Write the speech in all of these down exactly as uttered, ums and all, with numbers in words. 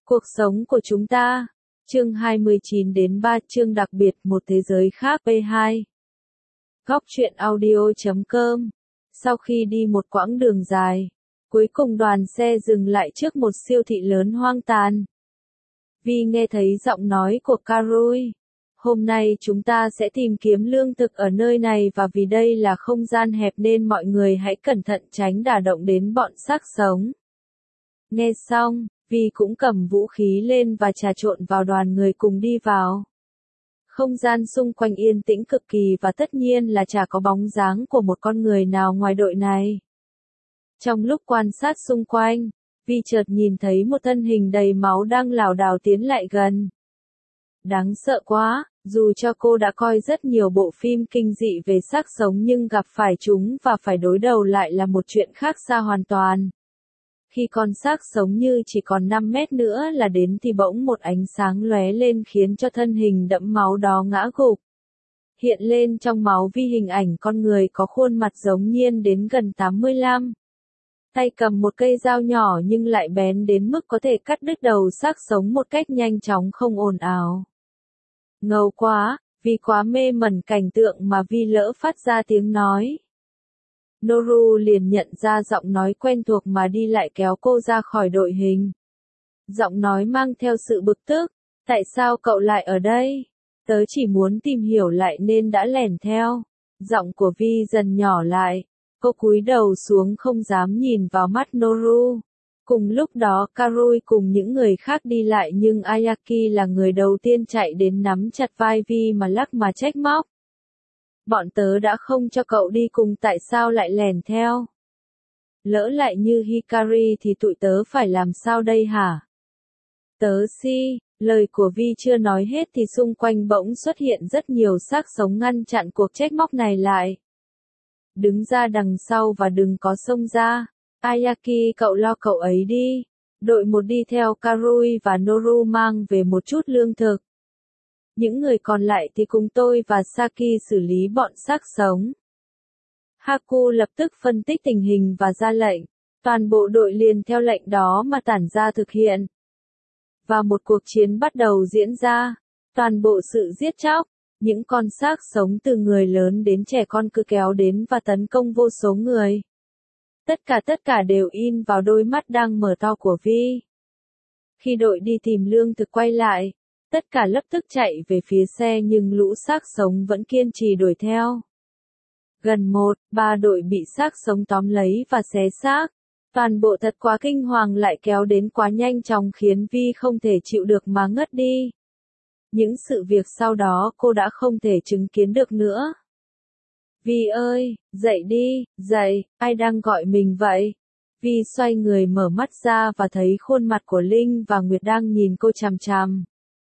Cuộc sống của chúng ta. Chương hai mươi chín đến ba chương đặc biệt một thế giới khác P hai. Góc truyện audio chấm com. Sau khi đi một quãng đường dài, cuối cùng đoàn xe dừng lại trước một siêu thị lớn hoang tàn. Vi nghe thấy giọng nói của Karui. Hôm nay chúng ta sẽ tìm kiếm lương thực ở nơi này và vì đây là không gian hẹp nên mọi người hãy cẩn thận tránh đả động đến bọn xác sống. Nghe xong, Vi cũng cầm vũ khí lên và trà trộn vào đoàn người cùng đi vào. Không gian xung quanh yên tĩnh cực kỳ và tất nhiên là chả có bóng dáng của một con người nào ngoài đội này. Trong lúc quan sát xung quanh, Vi chợt nhìn thấy một thân hình đầy máu đang lảo đảo tiến lại gần. Đáng sợ quá, dù cho cô đã coi rất nhiều bộ phim kinh dị về xác sống nhưng gặp phải chúng và phải đối đầu lại là một chuyện khác xa hoàn toàn. Khi con xác sống như chỉ còn năm mét nữa là đến thì bỗng một ánh sáng lóe lên khiến cho thân hình đẫm máu đó ngã gục. Hiện lên trong máu Vi hình ảnh con người có khuôn mặt giống Nhiên đến gần tám mươi lăm. Tay cầm một cây dao nhỏ nhưng lại bén đến mức có thể cắt đứt đầu xác sống một cách nhanh chóng không ồn ào. Ngầu quá, vì quá mê mẩn cảnh tượng mà Vi lỡ phát ra tiếng nói. Noru liền nhận ra giọng nói quen thuộc mà đi lại kéo cô ra khỏi đội hình. Giọng nói mang theo sự bực tức, tại sao cậu lại ở đây? Tớ chỉ muốn tìm hiểu lại nên đã lẻn theo. Giọng của Vi dần nhỏ lại, cô cúi đầu xuống không dám nhìn vào mắt Noru. Cùng lúc đó Karui cùng những người khác đi lại nhưng Ayaki là người đầu tiên chạy đến nắm chặt vai Vi mà lắc mà trách móc. Bọn tớ đã không cho cậu đi cùng tại sao lại lẻn theo? Lỡ lại như Hikari thì tụi tớ phải làm sao đây hả? Tớ si, lời của Vi chưa nói hết thì xung quanh bỗng xuất hiện rất nhiều xác sống ngăn chặn cuộc trách móc này lại. Đứng ra đằng sau và đừng có xông ra. Ayaki cậu lo cậu ấy đi. Đội một đi theo Karui và Noru mang về một chút lương thực. Những người còn lại thì cùng tôi và Saki xử lý bọn xác sống. Haku lập tức phân tích tình hình và ra lệnh. Toàn bộ đội liền theo lệnh đó mà tản ra thực hiện. Và một cuộc chiến bắt đầu diễn ra. Toàn bộ sự giết chóc, những con xác sống từ người lớn đến trẻ con cứ kéo đến và tấn công vô số người. Tất cả tất cả đều in vào đôi mắt đang mở to của Vi. Khi đội đi tìm lương thực quay lại, tất cả lập tức chạy về phía xe nhưng lũ xác sống vẫn kiên trì đuổi theo. Gần một, ba đội bị xác sống tóm lấy và xé xác. Toàn bộ thật quá kinh hoàng lại kéo đến quá nhanh chóng khiến Vi không thể chịu được mà ngất đi. Những sự việc sau đó cô đã không thể chứng kiến được nữa. Vi ơi, dậy đi, dậy, ai đang gọi mình vậy? Vi xoay người mở mắt ra và thấy khuôn mặt của Linh và Nguyệt đang nhìn cô chằm chằm.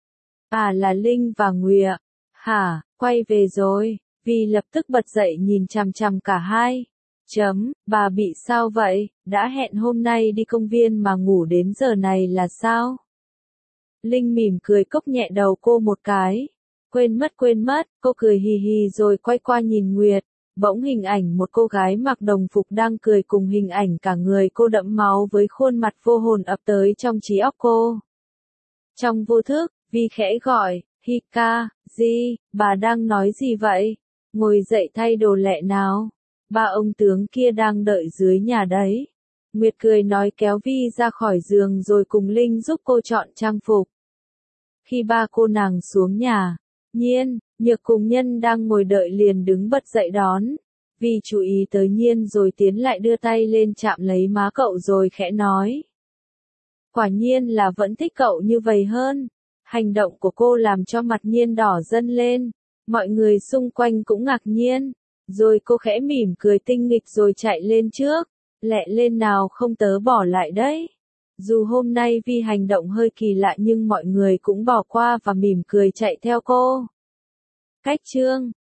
À là Linh và Nguyệt. Hả, quay về rồi. Vi lập tức bật dậy nhìn chằm chằm cả hai. Chấm, bà bị sao vậy? Đã hẹn hôm nay đi công viên mà ngủ đến giờ này là sao? Linh mỉm cười cốc nhẹ đầu cô một cái. Quên mất quên mất, cô cười hì hì rồi quay qua nhìn Nguyệt. Bỗng hình ảnh một cô gái mặc đồng phục đang cười cùng hình ảnh cả người cô đẫm máu với khuôn mặt vô hồn ập tới trong trí óc cô. Trong vô thức, Vi khẽ gọi, Hika, gì, bà đang nói gì vậy? Ngồi dậy thay đồ lẹ nào. Ba ông tướng kia đang đợi dưới nhà đấy. Nguyệt cười nói kéo Vi ra khỏi giường rồi cùng Linh giúp cô chọn trang phục. Khi ba cô nàng xuống nhà, Nhiên, Nhược cùng Nhân đang ngồi đợi liền đứng bật dậy đón. Vi chú ý tới Nhiên rồi tiến lại đưa tay lên chạm lấy má cậu rồi khẽ nói. Quả nhiên là vẫn thích cậu như vậy hơn. Hành động của cô làm cho mặt Nhiên đỏ dần lên. Mọi người xung quanh cũng ngạc nhiên. Rồi cô khẽ mỉm cười tinh nghịch rồi chạy lên trước. Lẹ lên nào không tớ bỏ lại đấy. Dù hôm nay Vi hành động hơi kỳ lạ nhưng mọi người cũng bỏ qua và mỉm cười chạy theo cô. Cách chương